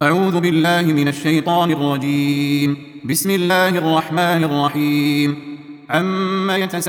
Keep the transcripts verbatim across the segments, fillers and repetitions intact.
أعوذ بالله من الشيطان الرجيم. بسم الله الرحمن الرحيم. عم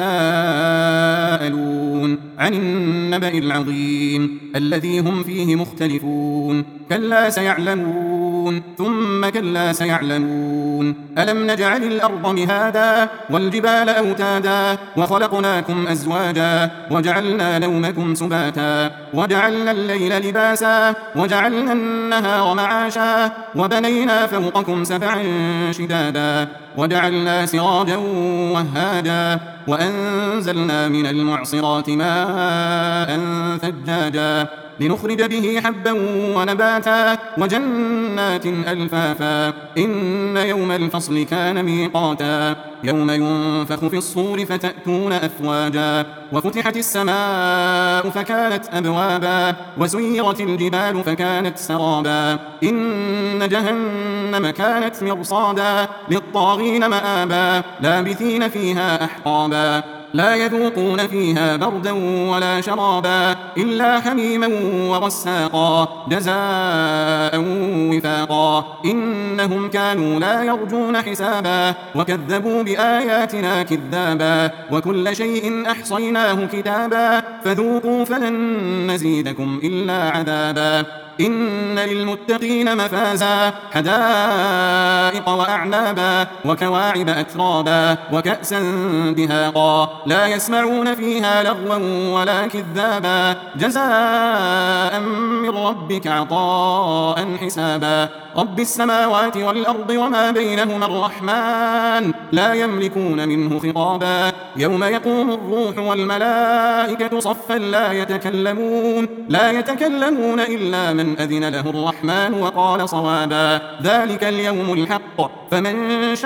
يتساءلون عن النبأ العظيم الذي هم فيه مختلفون كلا سيعلمون ثم كلا سيعلمون ألم نجعل الأرض مهادا والجبال أوتادا وخلقناكم أزواجا وجعلنا نومكم سباتا وجعلنا الليل لباسا وجعلنا النهار معاشا وبنينا فوقكم سبعا شدادا وجعلنا سراجا وهاجا وأنزلنا من المعصرات ماء ثجاجا لنخرج به حبا ونباتا وجنات ألفافا إن يوم الفصل كان ميقاتا يوم ينفخ في الصور فتأتون أفواجا وفتحت السماء فكانت أبوابا وسيرت الجبال فكانت سرابا إن جهنم كانت مرصادا للطاغين مآبا لابثين فيها أحقابا لا يذوقون فيها بردا ولا شرابا إلا حميما وغساقا جزاء وفاقا إنهم كانوا لا يرجون حسابا وكذبوا بآياتنا كذابا وكل شيء أحصيناه كتابا فذوقوا فلن نزيدكم إلا عذابا إن للمتقين مفازا حدائق وأعنابا وكواعب أترابا وكأسا دهاقا لا يسمعون فيها لغوا ولا كذابا جزاء من ربك عطاء حسابا رب السماوات والأرض وما بينهما الرحمن لا يملكون منه خطابا يوم يقوم الروح والملائكة صفا لا يتكلمون لا يتكلمون إلا من أذن له الرحمن وقال صوابا ذلك اليوم الحق فمن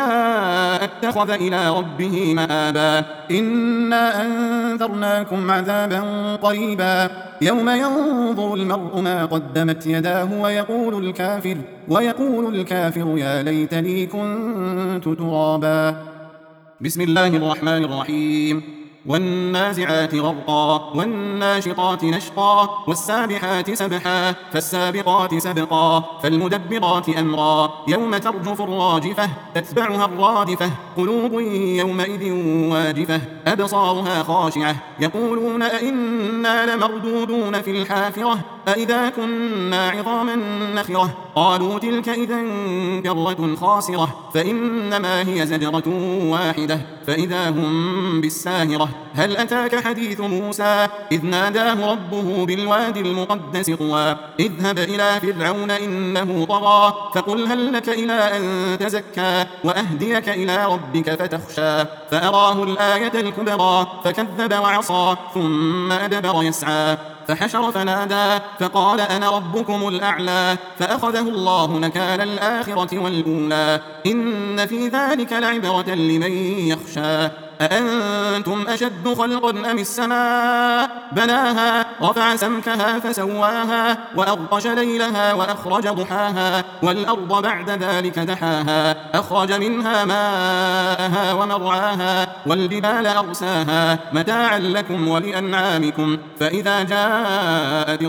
شاء اتخذ إلى ربه مآبا إنا أنذرناكم عذابا قريبا يوم ينظر المرء ما قدمت يداه ويقول الكافر ويقول الكافر يا ليتني كنت ترابا. بسم الله الرحمن الرحيم. والنازعات غرقا والناشطات نشطا والسابحات سبحا فالسابقات سبقا فالمدبرات أمرا يوم ترجف الراجفة تتبعها الرادفة قلوب يومئذ واجفة أبصارها خاشعة يقولون أئنا لمردودون في الحافرة أئذا كنا عظاما نخرة قالوا تلك إذا كرة خاسرة فإنما هي زجرة واحدة فإذا هم بالساهرة هل أتاك حديث موسى إذ ناداه ربه بالوادي المقدس طوى اذهب إلى فرعون إنه طغى فقل هل لك إلى أن تزكى وأهديك إلى ربك فتخشى فأراه الآية الكبرى فكذب وعصى ثم أدبر يسعى فحشر فنادى فقال أنا ربكم الأعلى فأخذه الله نكال الآخرة والأولى إن في ذلك لعبرة لمن يخشى أأنتم أشد خلقا أم السماء بناها رفع سمكها فسواها وأغطش ليلها وأخرج ضحاها والأرض بعد ذلك دحاها أخرج منها ماءها ومرعاها والجبال أرساها متاعا لكم ولأنعامكم فإذا جاءت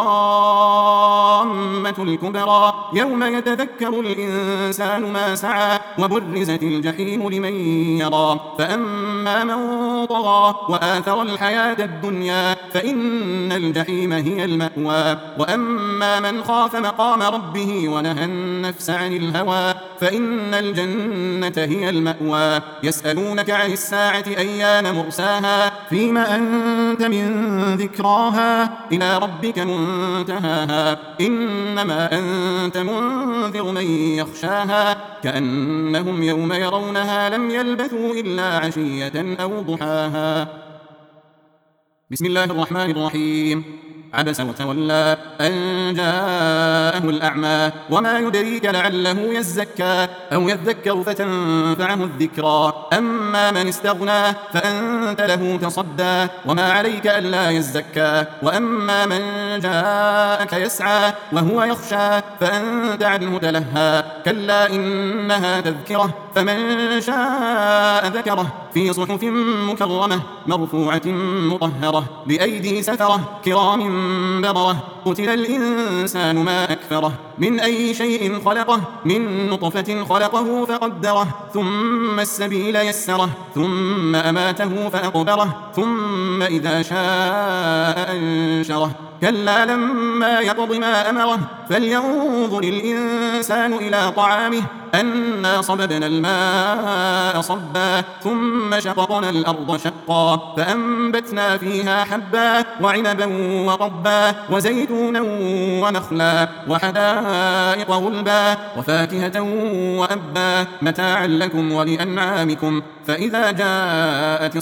الطامة الكبرى يوم يتذكر الإنسان ما سعى وبرزت الجحيم لمن يرى فأما أما من طغى وآثر الحياة الدنيا فإن الجحيم هي المأوى وأما من خاف مقام ربه ونهى النفس عن الهوى فإن الجنة هي المأوى يسألونك عن الساعة أيان مرساها فيما أنت من ذكراها إلى ربك منتهاها إنما أنت منذر من يخشاها كأنهم يوم يرونها لم يلبثوا إلا عشية أو ضحاها. بسم الله الرحمن الرحيم. عبس وتولى أن جاءه الأعمى وما يدريك لعله يزكى أو يذكر فتنفعه الذكرى أما من استغنى فأنت له تصدى وما عليك ألا يزكى وأما من جاءك يسعى وهو يخشى فأنت عنه تلهى كلا إنها تذكرة فمن شاء ذكره في صحف مكرمة مرفوعة مطهرة بأيدي سفرة كرام بررة قتل الإنسان ما أكفره من أي شيء خلقه من نطفة خلقه فقدره ثم السبيل يسره ثم أماته فأقبره ثم إذا شاء أنشره كلا لما يقض ما أمره فلينظر الإنسان إلى طعامه أنا صببنا الماء صبا ثم شققنا الأرض شقا فأنبتنا فيها حبا وعنبا وقبا وزيتونا ونخلا وحدائق غلبا وفاكهة وأبا متاعا لكم ولأنعامكم فإذا جاءت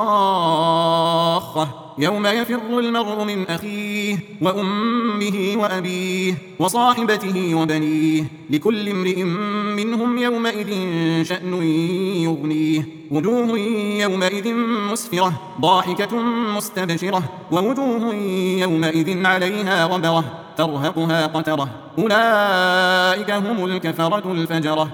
الصاخة يوم يفر المرء من أخيه وأمه وأبيه وصاحبته وبنيه لكل امرئ منهم يومئذ شأن يغنيه وجوه يومئذ مسفرة ضاحكة مستبشرة ووجوه يومئذ عليها غبرة ترهقها قترة أولئك هم الكفرة الفجرة.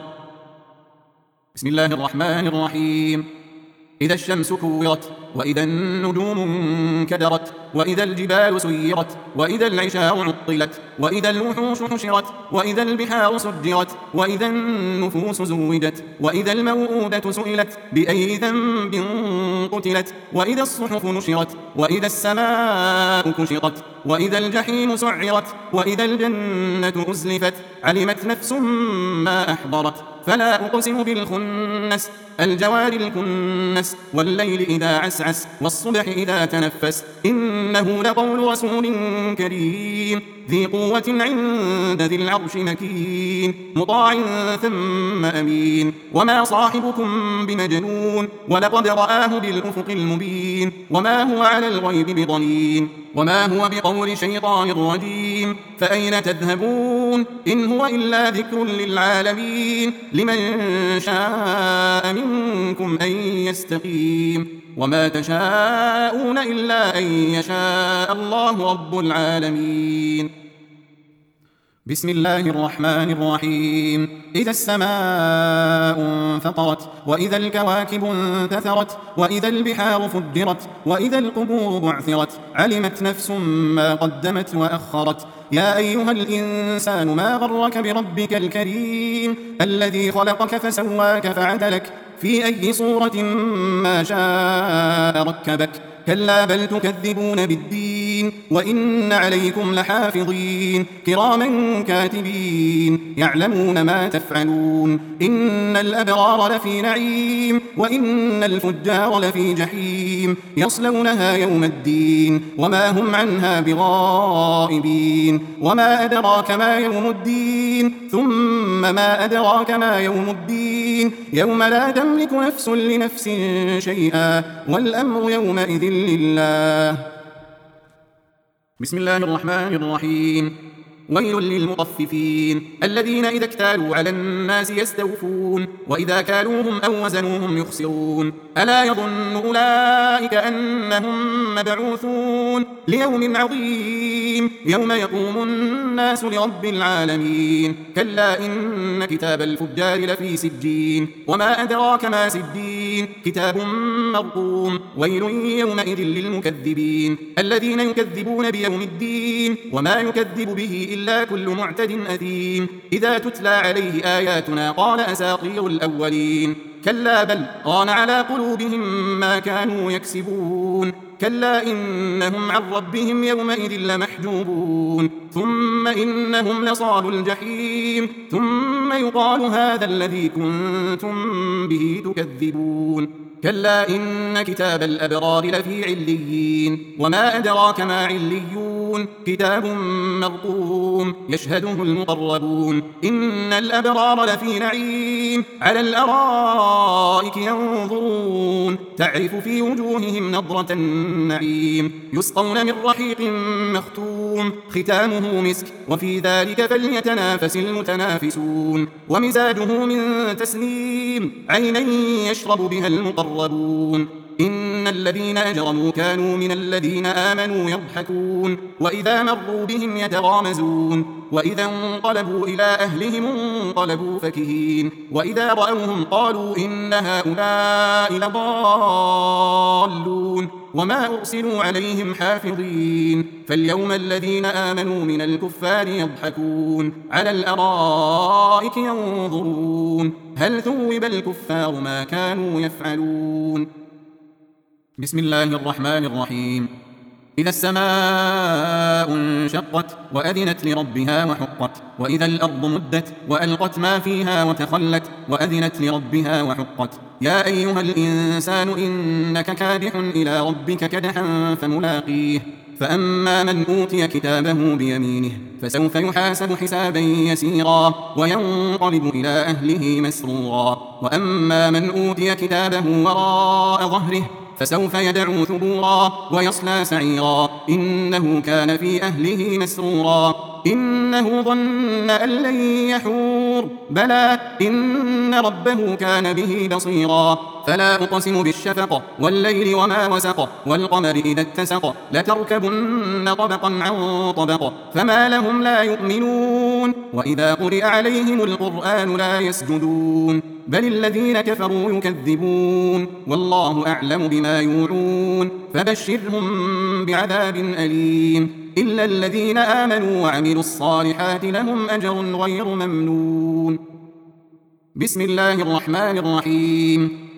بسم الله الرحمن الرحيم. إذا الشمس كورت وإذا النجوم انكدرت وإذا الجبال سيرت وإذا العشار عطلت وإذا الوحوش حشرت وإذا البحار سجرت وإذا النفوس زوجت وإذا الموءودة سئلت بأي ذنب قتلت وإذا الصحف نشرت وإذا السماء كشطت وإذا الجحيم سعرت وإذا الجنة أزلفت علمت نفس ما أحضرت فلا أقسم بالخنس الجوار الكنس والليل إذا عسعس والصبح إذا تنفس إنه لقول رسول كريم ذي قوة عند ذي العرش مكين مطاع ثم أمين وما صاحبكم بمجنون ولقد رآه بالأفق المبين وما هو على الغيب بضنين وما هو بقول شيطان رجيم فأين تذهبون إن هو إلا ذكر للعالمين لمن شاء منكم أن يستقيم وما تشاءون إلا أن يشاء الله رب العالمين. بسم الله الرحمن الرحيم. إذا السماء انفطرت وإذا الكواكب انتثرت وإذا البحار فجرت وإذا القبور بعثرت علمت نفس ما قدمت وأخرت يا أيها الإنسان ما غرك بربك الكريم الذي خلقك فسواك فعدلك في أي صورة ما شاء ركبك كلا بل تكذبون بالدين وإن عليكم لحافظين كراما كاتبين يعلمون ما تفعلون إن الأبرار لفي نعيم وإن الفجار لفي جحيم يصلونها يوم الدين وما هم عنها بغائبين وما أدراك ما يوم الدين ثم ما أدراك ما يوم الدين يوم لا تملك نفس لنفس شيئا والأمر يومئذ لله. بسم الله الرحمن الرحيم. ويل للمطففين الذين إذا اكتالوا على الناس يستوفون وإذا كالوهم أو وزنوهم يخسرون ألا يظن أولئك أنهم مبعوثون ليوم عظيم يوم يقوم الناس لرب العالمين كلا إن كتاب الفجار لفي سجين وما أدراك ما سجين كتاب مرقوم ويل يومئذ للمكذبين الذين يكذبون بيوم الدين وما يكذب به إلا كل معتد أثيم إذا تتلى عليه آياتنا قال أساطير الأولين كلا بل ران على قلوبهم ما كانوا يكسبون كلا إنهم عن ربهم يومئذ لمحجوبون ثم إنهم لصالوا الجحيم ثم يقال هذا الذي كنتم به تكذبون كلا إن كتاب الأبرار لفي عليين وما أدراك ما عليون كتاب مرقوم يشهده المقربون إن الأبرار لفي نعيم على الأرائك ينظرون تعرف في وجوههم نضرة النعيم يسقون من رحيق مختوم ختامه مسك وفي ذلك فليتنافس المتنافسون ومزاجه من تسنيم عينا يشرب بها المقربون إن الذين أجرموا كانوا من الذين آمنوا يضحكون وإذا مروا بهم يتغامزون وإذا انقلبوا إلى أهلهم انقلبوا فكهين وإذا رأوهم قالوا إن هؤلاء لضالون وما أرسلوا عليهم حافظين فاليوم الذين آمنوا من الكفار يضحكون على الأرائك ينظرون هل ثوب الكفار ما كانوا يفعلون. بسم الله الرحمن الرحيم. إذا السماء انشقت وأذنت لربها وحقت وإذا الأرض مدت وألقت ما فيها وتخلت وأذنت لربها وحقت يا أيها الإنسان إنك كادح إلى ربك كدحا فملاقيه فأما من أوتي كتابه بيمينه فسوف يحاسب حسابا يسيرا وينقلب إلى أهله مسرورا وأما من أوتي كتابه وراء ظهره فسوف يدعو ثبورا ويصلى سعيرا إنه كان في أهله مسرورا إنه ظن أن لن يحور بلى إن ربه كان به بصيرا فلا أقسم بالشفق والليل وما وسق والقمر إذا اتسق لتركبن طبقا عن طبق فما لهم لا يؤمنون وإذا قرئ عليهم القرآن لا يسجدون بل الذين كفروا يكذبون والله أعلم بما يوعون فبشرهم بعذاب أليم إلا الذين آمنوا وعملوا الصالحات لهم أجر غير ممنون. بسم الله الرحمن الرحيم.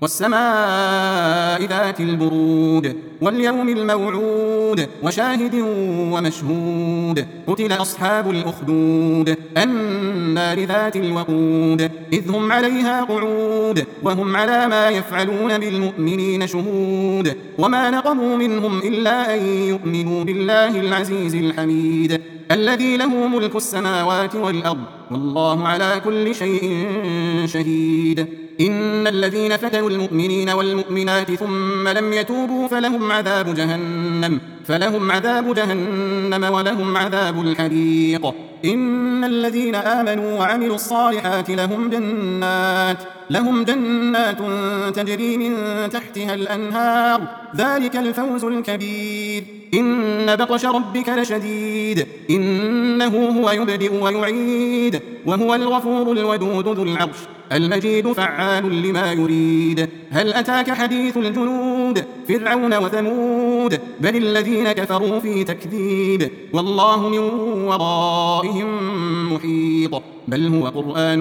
والسماء ذات البرود واليوم الموعود وشاهد ومشهود قتل أصحاب الأخدود النار ذات الوقود إذ هم عليها قعود وهم على ما يفعلون بالمؤمنين شهود وما نقموا منهم إلا أن يؤمنوا بالله العزيز الحميد الذي له ملك السماوات والأرض والله على كل شيء شهيد. إن الذين فتنوا المؤمنين والمؤمنات ثم لم يتوبوا فلهم عذاب جهنم فلهم عذاب جهنم ولهم عذاب الحريق. إن الذين آمنوا وعملوا الصالحات لهم جنات لهم جنات تجري من تحتها الأنهار ذلك الفوز الكبير. إن بطش ربك لشديد إنه هو يبدئ ويعيد وهو الغفور الودود ذو العرش المجيد فعال لما يريد. هل أتاك حديث الجنود فرعون وثمود بل الذين كفروا في تكذيب والله من ورائهم محيط بل هو قرآن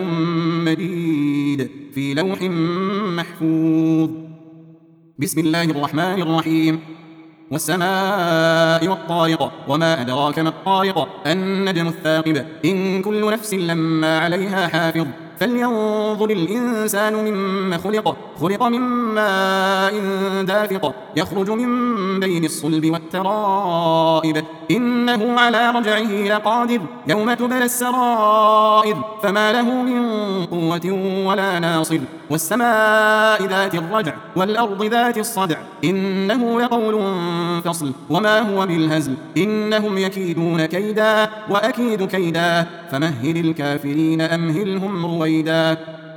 مجيد في لوح محفوظ. بسم الله الرحمن الرحيم. والسماء والطارق وما أدراك ما الطارق النجم الثاقب إن كل نفس لما عليها حافظ فلينظر الإنسان مما خلق خلق من ماء دافق يخرج من بين الصلب والترائب إنه على رجعه لقادر يوم تبلى السرائر فما له من قوة ولا ناصر. والسماء ذات الرجع والأرض ذات الصدع إنه لقول فصل وما هو بالهزل إنهم يكيدون كيدا وأكيد كيدا فمهل الكافرين أمهلهم رويدا.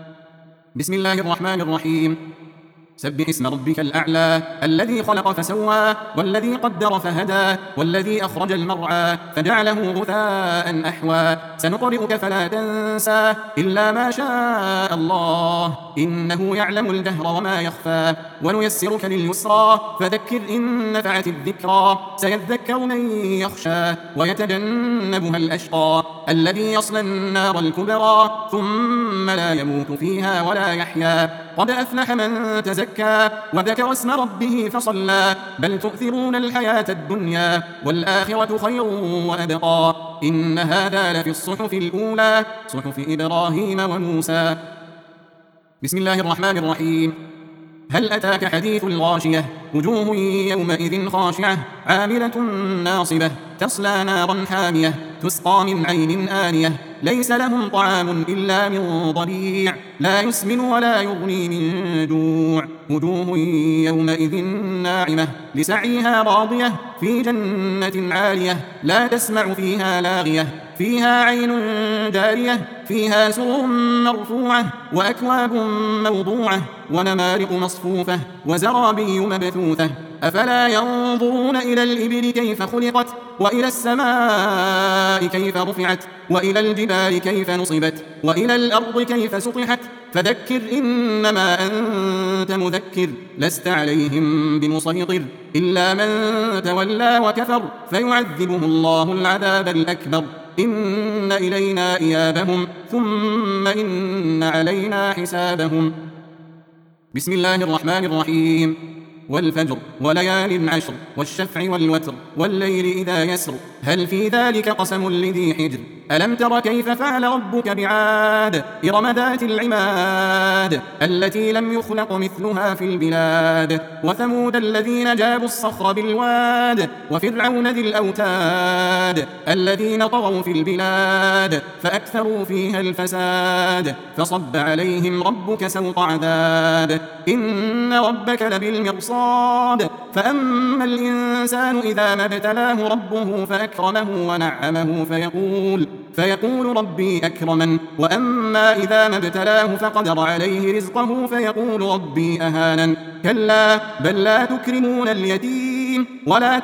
بسم الله الرحمن الرحيم. سبح اسم ربك الأعلى الذي خلق فسوى والذي قدر فهدى والذي أخرج المرعى فجعله غثاء أحوى سنقرئك فلا تنسى إلا ما شاء الله إنه يعلم الجهر وما يخفى ونيسرك لليسرى فذكر إن نفعت الذكرى سيذكر من يخشى ويتجنبها الأشقى الذي يصلى النار الكبرى ثم لا يموت فيها ولا يحيا قد أفلح من تزكى وذكر اسم ربه فصلى بل تؤثرون الحياة الدنيا والآخرة خير وأبقى إن هذا لفي الصحف الأولى صحف إبراهيم وموسى. بسم الله الرحمن الرحيم. هل أتاك حديث الغاشية وجوه يومئذ خاشعة عاملة ناصبة تصلى نارا حامية تسقى من عين آنية ليس لهم طعام إلا من ضريع لا يسمن ولا يغني من جوع وجوه يومئذ ناعمة لسعيها راضية في جنة عالية لا تسمع فيها لاغية فيها عين جارية فيها سرر مرفوعة وأكواب موضوعة ونمارق مصفوفة وزرابي مبثوثة أفلا ينظرون إلى الإبل كيف خلقت وإلى السماء كيف رفعت وإلى الجبال كيف نصبت وإلى الأرض كيف سطحت فذكر إنما أنت مذكر لست عليهم بمسيطر إلا من تولى وكفر فيعذبه الله العذاب الأكبر إن إلينا إيابهم ثم إن علينا حسابهم. بسم الله الرحمن الرحيم. والفجر وليال عشر والشفع والوتر والليل إذا يسر هل في ذلك قسم لذي حجر ألم تر كيف فعل ربك بعاد إرم ذات العماد التي لم يخلق مثلها في البلاد وثمود الذين جابوا الصخر بالواد وفرعون ذي الأوتاد الذين طغوا في البلاد فأكثروا فيها الفساد فصب عليهم ربك سوط عذاب إن ربك لبالمرصاد فأما الإنسان إذا ما ابتلاه ربه فأكرمه ونعمه فيقول فيقول ربي أكرمن وأما إذا ما ابتلاه فقدر عليه رزقه فيقول ربي أهانن كلا بل لا تكرمون اليتيم ولا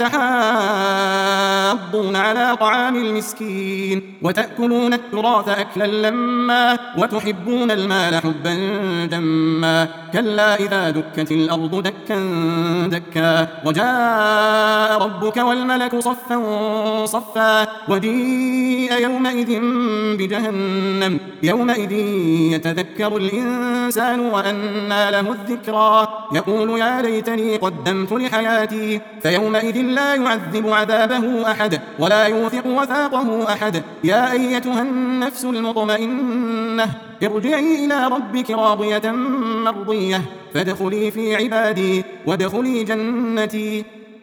تحاضون على طعام المسكين وتأكلون التراث أكلا لما وتحبون المال حبا جما كلا إذا دكت الأرض دكا دكا وجاء ربك والملك صفا صفا وجيء يومئذ بجهنم يومئذ يتذكر الإنسان وأنى له الذكرى يقول يا ليتني قدمت لحياتي فيومئذ لا يعذب عذابه أحد ولا يوثق وثاقه أحد يا أيتها النفس المطمئنة ارجعي إلى ربك راضية مرضية فادخلي في عبادي وادخلي جنتي.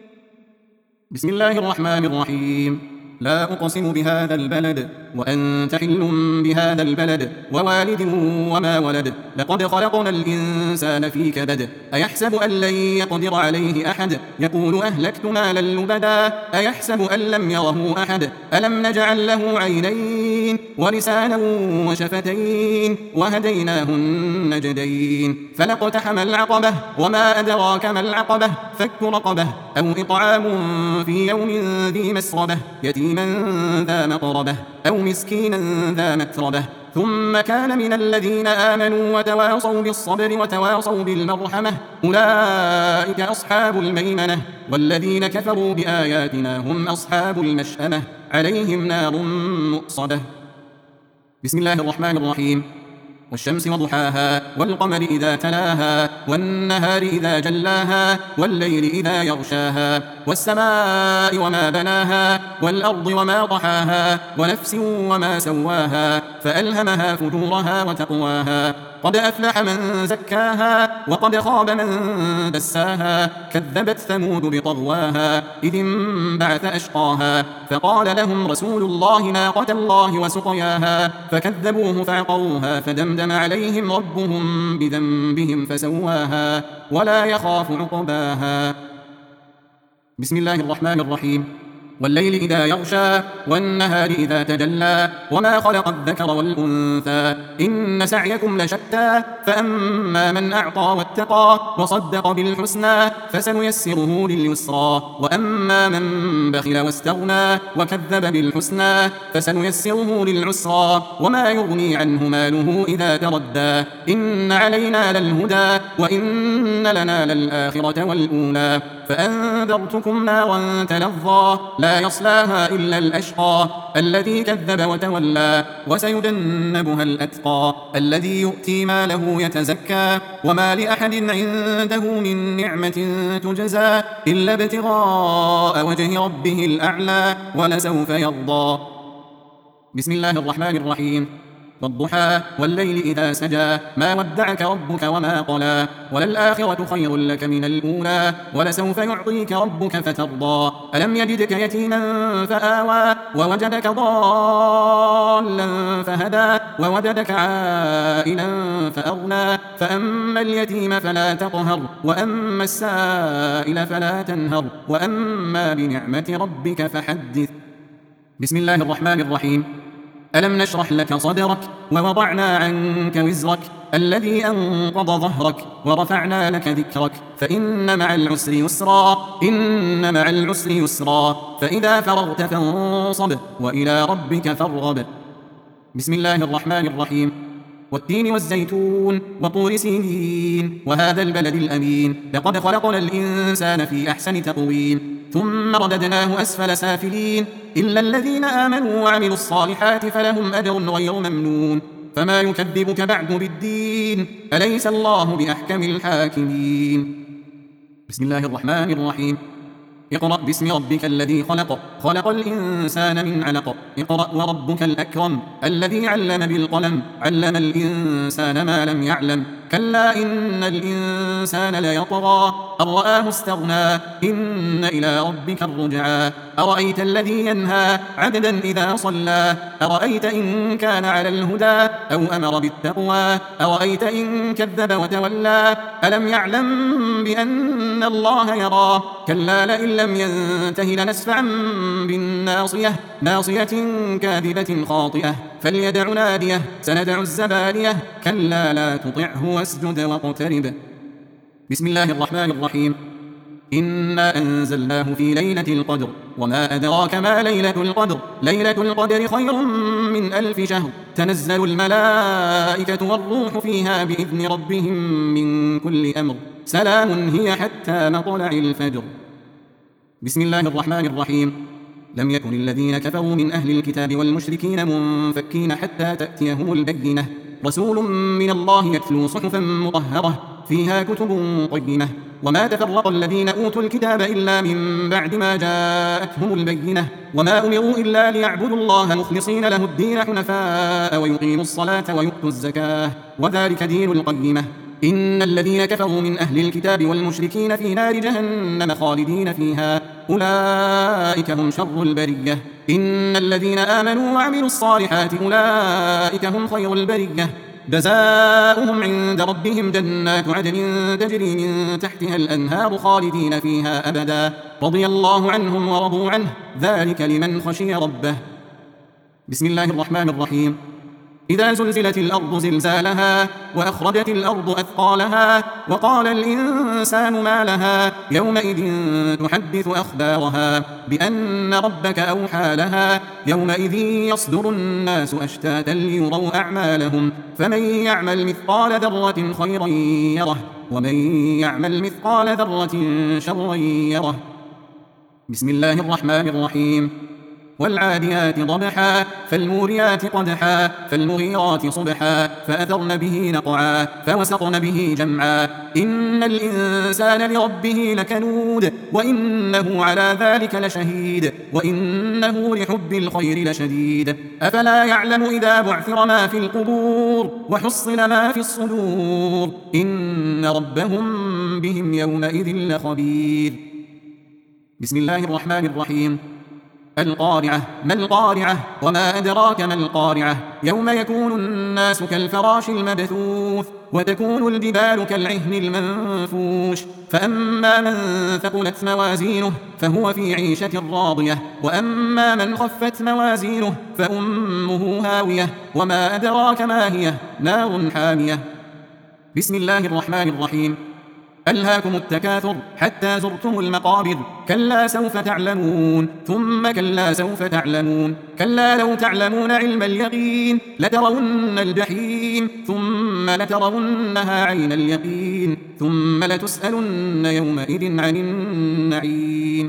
بسم الله الرحمن الرحيم. لا أقسم بهذا البلد وأنت حل بهذا البلد ووالد وما ولد لقد خلقنا الإنسان في كبد أيحسب أن لن يقدر عليه أحد يقول أهلكت مالا لبدا أيحسب أن لم يره أحد ألم نجعل له عينين ولسانا وشفتين وهديناه النجدين فلاقتحم العقبة وما أدراك ما العقبة فك رقبة أو إطعام في يوم ذي مسربة يتيما ذا مقربة أو مسكينا ذا متربة ثم كان من الذين آمنوا وتواصوا بالصبر وتواصوا بالمرحمة أولئك أصحاب الميمنة والذين كفروا بآياتنا هم أصحاب المشأمة عليهم نار مؤصدة. بسم الله الرحمن الرحيم. والشمس وضحاها والقمر إذا تلاها والنهار إذا جلاها والليل إذا يغشاها والسماء وما بناها والأرض وما طحاها ونفس وما سواها فألهمها فجورها وتقواها قد أفلح من زكاها وقد خاب من دساها كذبت ثمود بطغواها إذ انبعث أشقاها فقال لهم رسول الله ناقة الله وسقياها فكذبوه فعقروها فدمدم عليهم ربهم بذنبهم فسواها ولا يخاف عقباها. بسم الله الرحمن الرحيم. والليل إذا يغشى والنهار إذا تجلى وما خلق الذكر والأنثى إن سعيكم لشتى فأما من أعطى واتقى وصدق بالحسنى فسنيسره لليسرى وأما من بخل واستغنى وكذب بالحسنى فسنيسره للعسرى وما يغني عنه ماله إذا تردى إن علينا للهدى وإن لنا للآخرة والأولى فأنذرتكم نارا تلظى لا يصلاها إلا الأشقى الذي كذب وتولى وسيجنبها الأتقى الذي يؤتي ماله يتزكى وما لأحد عنده من نعمة تجزى إلا ابتغاء وجه ربه الأعلى ولسوف يرضى. بسم الله الرحمن الرحيم. والضحى والليل إذا سجى ما ودعك ربك وما قلى وللآخرة خير لك من الأولى ولسوف يعطيك ربك فترضى ألم يجدك يتيما فآوى ووجدك ضالا فهدى ووجدك عائلا فأغنى فأما اليتيم فلا تقهر وأما السائل فلا تنهر وأما بنعمة ربك فحدث. بسم الله الرحمن الرحيم. ألم نشرح لك صدرك ووضعنا عنك وزرك الذي أنقض ظهرك ورفعنا لك ذكرك فإن مع العسر يسرا إن مع العسر يسرا فإذا فرغت فانصب وإلى ربك فارغب. بسم الله الرحمن الرحيم. والتين والزيتون وطور سينين وهذا البلد الأمين لقد خلقنا الإنسان في أحسن تقويم ثم رددناه أسفل سافلين إلا الذين آمنوا وعملوا الصالحات فلهم أجر غير ممنون فما يكذبك بعد بالدين أليس الله بأحكم الحاكمين. بسم الله الرحمن الرحيم. اقرأ باسم ربك الذي خلق خلق الإنسان من علق اقرأ وربك الأكرم الذي علم بالقلم علم الإنسان ما لم يعلم كلا إن الإنسان ليطغى أن رآه استغنى إن إلى ربك الرجعى أرأيت الذي ينهى عبدا إذا صلى أرأيت إن كان على الهدى أو أمر بالتقوى أرأيت إن كذب وتولى ألم يعلم بأن الله يرى كلا لئن لم ينته لنسفعا بالناصية ناصية كاذبة خاطئة فليدع ناديه سندع الزبانية كلا لا تطعه واسجد واقترب. بسم الله الرحمن الرحيم. إنا أنزلناه في ليلة القدر وما أدراك ما ليلة القدر ليلة القدر خير من ألف شهر تنزل الملائكة والروح فيها بإذن ربهم من كل أمر سلام هي حتى مطلع الفجر. بسم الله الرحمن الرحيم. لم يكن الذين كفروا من أهل الكتاب والمشركين منفكين حتى تأتيهم البينة رسول من الله يتلو صحفا مطهرة فيها كتب قيمة وما تفرق الذين أوتوا الكتاب إلا من بعد ما جاءتهم البينة وما أمروا إلا ليعبدوا الله مخلصين له الدين حنفاء ويقيموا الصلاة ويؤتوا الزكاة وذلك دين القيمة. إن الذين كفروا من أهل الكتاب والمشركين في نار جهنم خالدين فيها أولئك هم شر البرية إن الذين آمنوا وعملوا الصالحات أولئك هم خير البرية جزاؤهم عند ربهم جنات عدن تجري من تحتها الأنهار خالدين فيها أبدا رضي الله عنهم ورضوا عنه ذلك لمن خشي ربه. بسم الله الرحمن الرحيم. إذا زلزلت الأرض زلزالها وأخرجت الأرض أثقالها وقال الإنسان ما لها يومئذ تحدث أخبارها بأن ربك أوحى لها يومئذ يصدر الناس أشتاتا ليروا أعمالهم فمن يعمل مثقال ذرة خيرا يره ومن يعمل مثقال ذرة شرا يره. بسم الله الرحمن الرحيم. والعاديات ضبحا فالموريات قدحا فالمغيرات صبحا فأثرن به نقعا فوسطن به جمعا إن الإنسان لربه لكنود وإنه على ذلك لشهيد وإنه لحب الخير لشديد أفلا يعلم إذا بعثر ما في القبور وحصل ما في الصدور إن ربهم بهم يومئذ لخبير. بسم الله الرحمن الرحيم. القارعة ما القارعة وما أدراك ما القارعة يوم يكون الناس كالفراش المبثوث وتكون الجبال كالعهن المنفوش فأما من ثقلت موازينه فهو في عيشة راضية وأما من خفت موازينه فأمه هاوية وما أدراك ما هي نار حامية. بسم الله الرحمن الرحيم. ألهاكم التكاثر حتى زرتم المقابر كلا سوف تعلمون ثم كلا سوف تعلمون كلا لو تعلمون علم اليقين لترون الجحيم ثم لترونها عين اليقين ثم لتسألن يومئذ عن النعيم.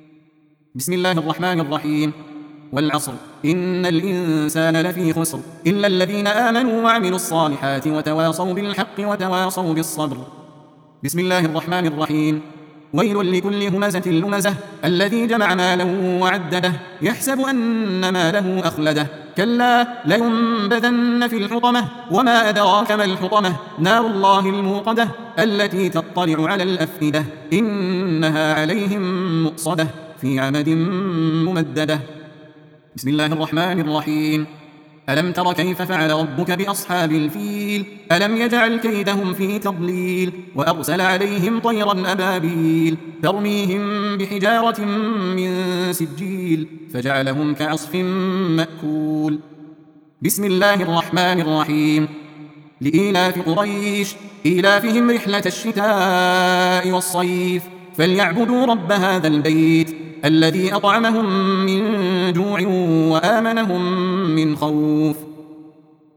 بسم الله الرحمن الرحيم. والعصر إن الإنسان لفي خسر إلا الذين آمنوا وعملوا الصالحات وتواصوا بالحق وتواصوا بالصبر. بسم الله الرحمن الرحيم. ويل لكل همزة لمزة الذي جمع مالا وعدده يحسب أن ماله أخلده كلا لينبذن في الحطمة وما أدراك ما الحطمة نار الله الموقدة التي تطلع على الأفئدة إنها عليهم مؤصدة في عمد ممددة. بسم الله الرحمن الرحيم. ألم تر كيف فعل ربك بأصحاب الفيل ألم يجعل كيدهم في تضليل وأرسل عليهم طيرا أبابيل ترميهم بحجارة من سجيل فجعلهم كعصف مأكول. بسم الله الرحمن الرحيم. لإيلاف قريش إيلافهم رحلة الشتاء والصيف فليعبدوا رب هذا البيت الذي أطعمهم من جوع وآمنهم من خوف.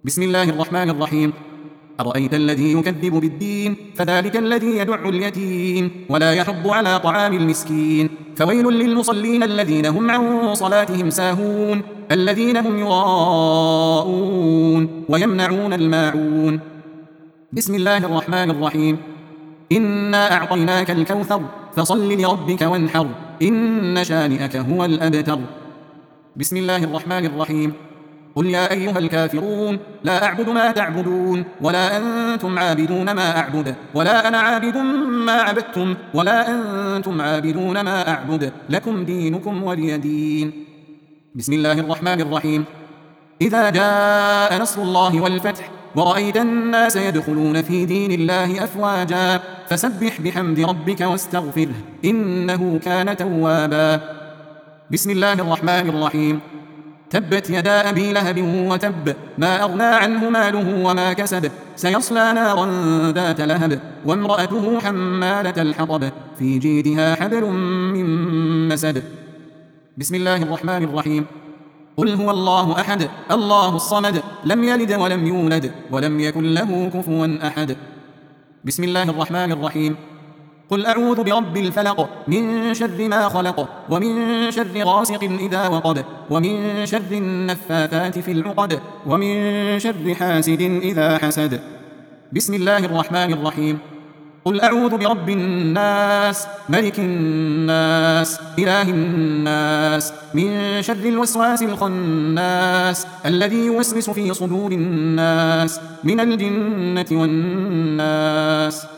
بسم الله الرحمن الرحيم. أرأيت الذي يكذب بالدين فذلك الذي يدع اليتيم ولا يحض على طعام المسكين. فويل للمصلين الذين هم عن صلاتهم ساهون الذين هم يراءون ويمنعون الماعون. بسم الله الرحمن الرحيم. إنا أعطيناك الكوثر فصل لربك وانحر إن شانئك هو الأبتر. بسم الله الرحمن الرحيم. قل يا أيها الكافرون لا أعبد ما تعبدون ولا أنتم عابدون ما أعبد ولا أنا عابد ما عبدتم ولا أنتم عابدون ما أعبد لكم دينكم ولي دين. بسم الله الرحمن الرحيم. إذا جاء نصر الله والفتح ورأيت الناس يدخلون في دين الله أفواجا فسبح بحمد ربك واستغفره إنه كان توابا. بسم الله الرحمن الرحيم. تبت يدا أبي لهب وتب ما أغنى عنه ماله وما كسب سيصلى نارا ذات لهب وامرأته حمالة الحطب في جيدها حبل من مسد. بسم الله الرحمن الرحيم. قل هو الله أحد الله الصمد لم يلد ولم يولد ولم يكن له كفوا أحد. بسم الله الرحمن الرحيم. قل أعوذ برب الفلق من شر ما خلق ومن شر غاسق إذا وقب ومن شر النفاثات في العقد ومن شر حاسد إذا حسد. بسم الله الرحمن الرحيم. قل أعوذ برب الناس ملك الناس إله الناس من شر الوسواس الخناس الذي يوسوس في صدور الناس من الجنة والناس.